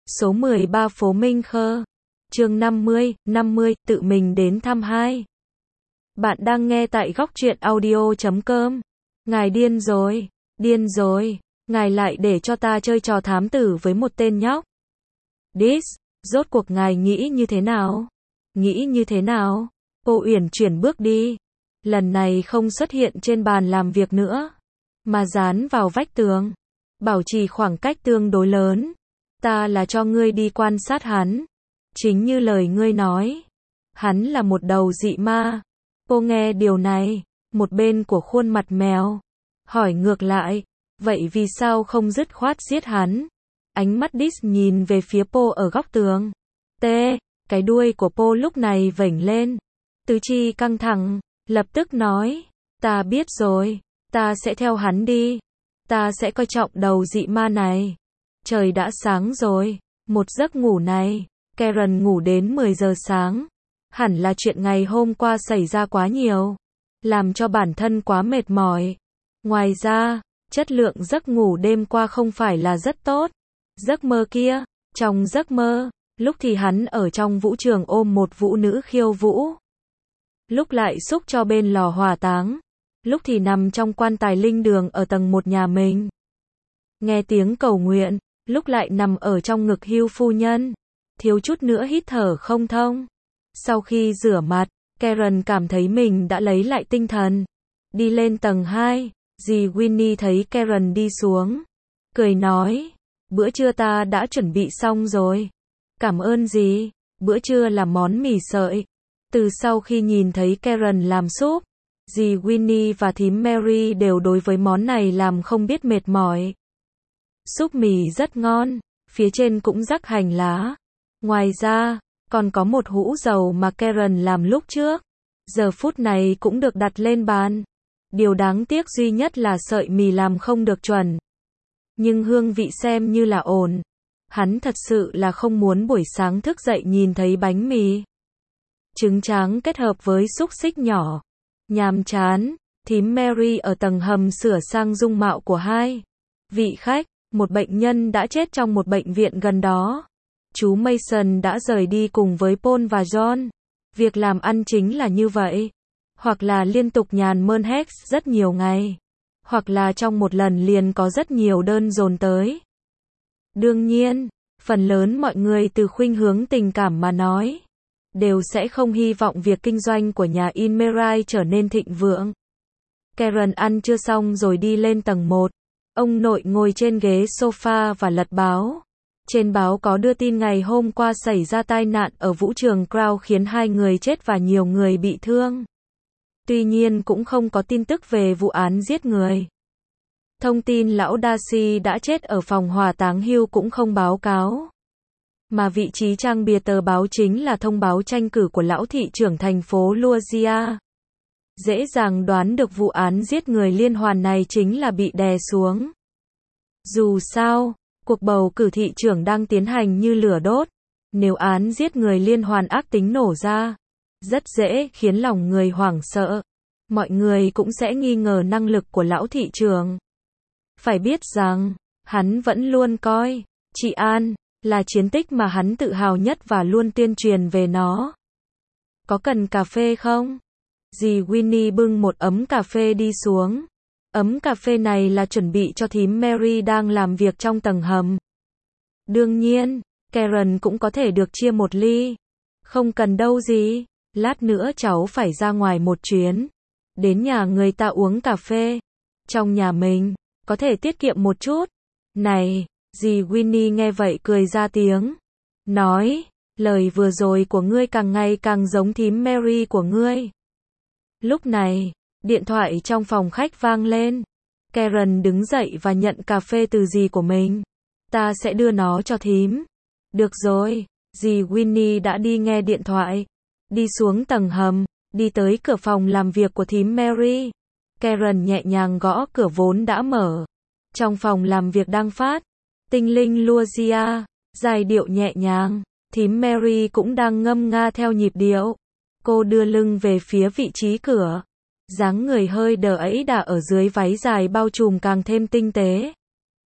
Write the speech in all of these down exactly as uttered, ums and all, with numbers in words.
Số mười ba phố Minh Khơ. Chương năm mươi, năm mươi, tự mình đến thăm hai. Bạn đang nghe tại góc truyện audio chấm com. Ngài điên rồi, điên rồi, ngài lại để cho ta chơi trò thám tử với một tên nhóc. Dis, rốt cuộc ngài nghĩ như thế nào? Nghĩ như thế nào? Cô Uyển chuyển bước đi. Lần này không xuất hiện trên bàn làm việc nữa, mà dán vào vách tường. Bảo trì khoảng cách tương đối lớn. Ta là cho ngươi đi quan sát hắn. Chính như lời ngươi nói. Hắn là một đầu dị ma. Cô nghe điều này, một bên của khuôn mặt mèo. Hỏi ngược lại, vậy vì sao không dứt khoát giết hắn? Ánh mắt Dis nhìn về phía Po ở góc tường. T, cái đuôi của Po lúc này vểnh lên. Tứ chi căng thẳng, lập tức nói, ta biết rồi, ta sẽ theo hắn đi. Ta sẽ coi trọng đầu dị ma này. Trời đã sáng rồi, một giấc ngủ này, Karen ngủ đến mười giờ sáng. Hẳn là chuyện ngày hôm qua xảy ra quá nhiều, làm cho bản thân quá mệt mỏi. Ngoài ra, chất lượng giấc ngủ đêm qua không phải là rất tốt. Giấc mơ kia, trong giấc mơ, lúc thì hắn ở trong vũ trường ôm một vũ nữ khiêu vũ. Lúc lại xúc cho bên lò hỏa táng. Lúc thì nằm trong quan tài linh đường ở tầng một nhà mình. Nghe tiếng cầu nguyện, lúc lại nằm ở trong ngực Hugh phu nhân. Thiếu chút nữa hít thở không thông. Sau khi rửa mặt, Karen cảm thấy mình đã lấy lại tinh thần. Đi lên tầng hai, dì Winnie thấy Karen đi xuống. Cười nói, bữa trưa ta đã chuẩn bị xong rồi. Cảm ơn dì, bữa trưa là món mì sợi. Từ sau khi nhìn thấy Karen làm súp, dì Winnie và thím Mary đều đối với món này làm không biết mệt mỏi. Súp mì rất ngon, phía trên cũng rắc hành lá. Ngoài ra, còn có một hũ dầu mà Karen làm lúc trước. Giờ phút này cũng được đặt lên bàn. Điều đáng tiếc duy nhất là sợi mì làm không được chuẩn. Nhưng hương vị xem như là ổn. Hắn thật sự là không muốn buổi sáng thức dậy nhìn thấy bánh mì. Trứng tráng kết hợp với xúc xích nhỏ. Nhàm chán, thím Mary ở tầng hầm sửa sang dung mạo của hai vị khách. Một bệnh nhân đã chết trong một bệnh viện gần đó. Chú Mason đã rời đi cùng với Paul và John. Việc làm ăn chính là như vậy. Hoặc là liên tục nhàn mơn Hex rất nhiều ngày. Hoặc là trong một lần liền có rất nhiều đơn dồn tới. Đương nhiên, phần lớn mọi người từ khuynh hướng tình cảm mà nói, đều sẽ không hy vọng việc kinh doanh của nhà Inmerai trở nên thịnh vượng. Karen ăn trưa xong rồi đi lên tầng một. Ông nội ngồi trên ghế sofa và lật báo. Trên báo có đưa tin ngày hôm qua xảy ra tai nạn ở vũ trường Crown khiến hai người chết và nhiều người bị thương. Tuy nhiên cũng không có tin tức về vụ án giết người. Thông tin lão Darcy đã chết ở phòng hỏa táng Hugh cũng không báo cáo. Mà vị trí trang bìa tờ báo chính là thông báo tranh cử của lão thị trưởng thành phố Louisia. Dễ dàng đoán được vụ án giết người liên hoàn này chính là bị đè xuống. Dù sao, cuộc bầu cử thị trưởng đang tiến hành như lửa đốt. Nếu án giết người liên hoàn ác tính nổ ra, rất dễ khiến lòng người hoảng sợ. Mọi người cũng sẽ nghi ngờ năng lực của lão thị trưởng. Phải biết rằng, hắn vẫn luôn coi trị an là chiến tích mà hắn tự hào nhất và luôn tuyên truyền về nó. Có cần cà phê không? Dì Winnie bưng một ấm cà phê đi xuống. Ấm cà phê này là chuẩn bị cho thím Mary đang làm việc trong tầng hầm. Đương nhiên, Karen cũng có thể được chia một ly. Không cần đâu dì, lát nữa cháu phải ra ngoài một chuyến. Đến nhà người ta uống cà phê. Trong nhà mình, có thể tiết kiệm một chút. Này, dì Winnie nghe vậy cười ra tiếng. Nói, lời vừa rồi của ngươi càng ngày càng giống thím Mary của ngươi. Lúc này, điện thoại trong phòng khách vang lên. Karen đứng dậy và nhận cà phê từ dì của mình. Ta sẽ đưa nó cho thím. Được rồi, dì Winnie đã đi nghe điện thoại. Đi xuống tầng hầm, đi tới cửa phòng làm việc của thím Mary. Karen nhẹ nhàng gõ cửa vốn đã mở. Trong phòng làm việc đang phát tinh linh Louisia, giai điệu nhẹ nhàng. Thím Mary cũng đang ngâm nga theo nhịp điệu. Cô đưa lưng về phía vị trí cửa. Dáng người hơi đờ ấy đà ở dưới váy dài bao trùm càng thêm tinh tế.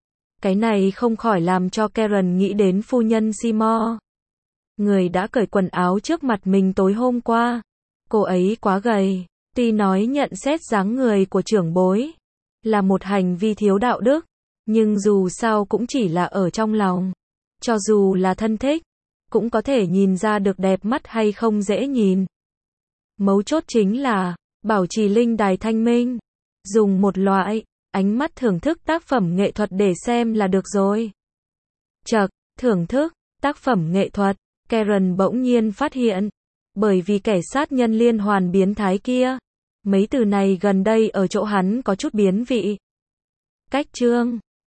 Cái này không khỏi làm cho Karen nghĩ đến phu nhân Seymour. Người đã cởi quần áo trước mặt mình tối hôm qua. Cô ấy quá gầy. Tuy nói nhận xét dáng người của trưởng bối là một hành vi thiếu đạo đức, nhưng dù sao cũng chỉ là ở trong lòng. Cho dù là thân thích, cũng có thể nhìn ra được đẹp mắt hay không dễ nhìn. Mấu chốt chính là, bảo trì linh đài thanh minh. Dùng một loại ánh mắt thưởng thức tác phẩm nghệ thuật để xem là được rồi. Chậc, thưởng thức tác phẩm nghệ thuật, Karen bỗng nhiên phát hiện. Bởi vì kẻ sát nhân liên hoàn biến thái kia. Mấy từ này gần đây ở chỗ hắn có chút biến vị. Cách chương